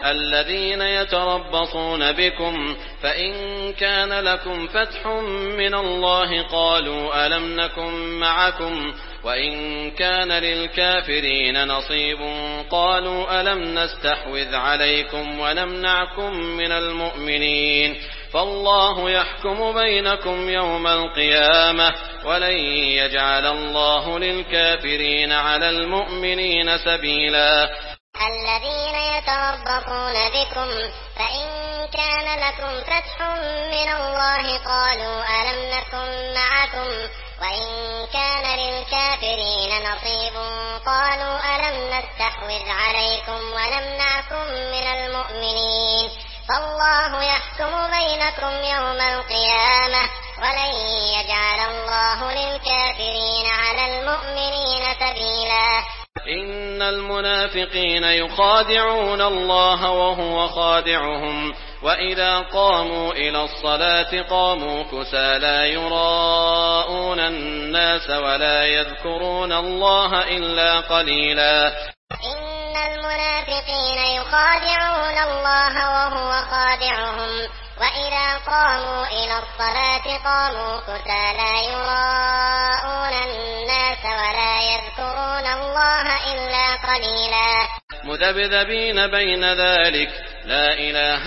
الذين يتربصون بكم فإن كان لكم فتح من الله قالوا ألم نكن معكم وإن كان للكافرين نصيب قالوا ألم نستحوذ عليكم ونمنعكم من المؤمنين فالله يحكم بينكم يوم القيامة ولن يجعل الله للكافرين على المؤمنين سبيلا. الذين يتربصون بكم فإن كان لكم فتح من الله قالوا ألم نكن معكم وإن كان للكافرين نصيب قالوا ألم نستحوذ عليكم ونمنعكم من المؤمنين فالله يحكم بينكم يوم القيامة ولن يجعل الله للكافرين على المؤمنين سبيلا. إن المنافقين يخادعون الله وهو خادعهم وإذا قاموا إلى الصلاة قاموا كسى لا يراءون الناس ولا يذكرون الله إلا قليلا. إن المنافقين يخادعون الله وهو خادعهم وإذا قاموا إلى الصلاة قاموا كسى لا يراءون الناس ولا يذكرون الله إلا قليلا. مذبذبين بين ذلك لا إله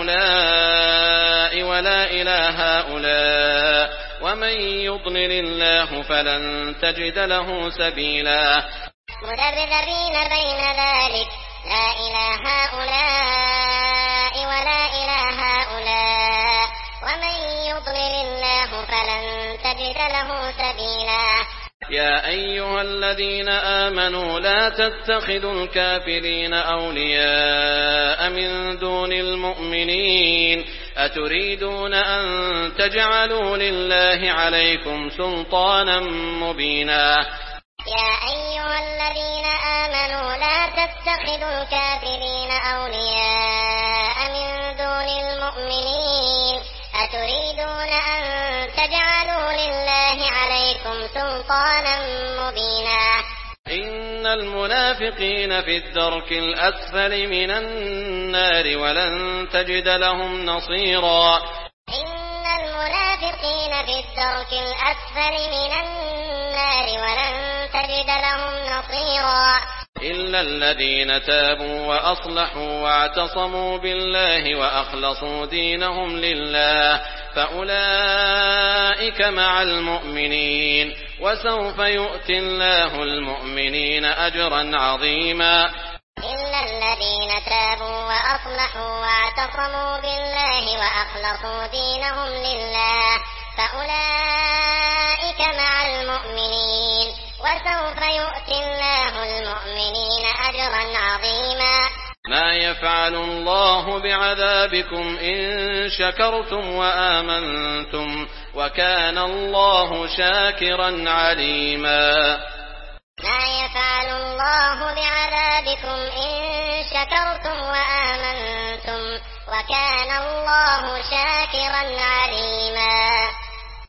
هؤلاء ولا إله هؤلاء ومن يضلل الله فلن تجد له سبيلا. مذبذبين بين ذلك لا إله هؤلاء ولا إله هؤلاء ومن يضلل الله فلن تجد له سبيلا. يا أيها الذين آمنوا لا تتخذوا الكافرين أولياء من دون المؤمنين أتريدون أن تجعلوا لله عليكم سلطانا مبينا. يا أيها الذين آمنوا لا تتخذوا الكافرين أولياء من دون المؤمنين أتريدون أن تجعلوا لله عليكم سلطانا مبينا. إن المنافقين في الدرك الأسفل من النار ولن تجد لهم نصيرا. إن المنافقين في الدرك الأسفل من النار ولن تجد لهم نصيرا. إلا الذين تابوا وأصلحوا واعتصموا بالله وأخلصوا دينهم لله فأولئك مع المؤمنين وسوف يؤتي الله المؤمنين أجرا عظيما. إلا الذين تابوا وأصلحوا واعتصموا بالله وأخلصوا دينهم لله فأولئك مع المؤمنين وسوف يؤتي الله المؤمنين أجرا عظيما. ما يفعل الله بعذابكم إن شكرتم وآمنتم وكان الله شاكرا عليما. ما يفعل الله بعذابكم إن شكرتم وآمنتم وكان الله شاكرا عليما.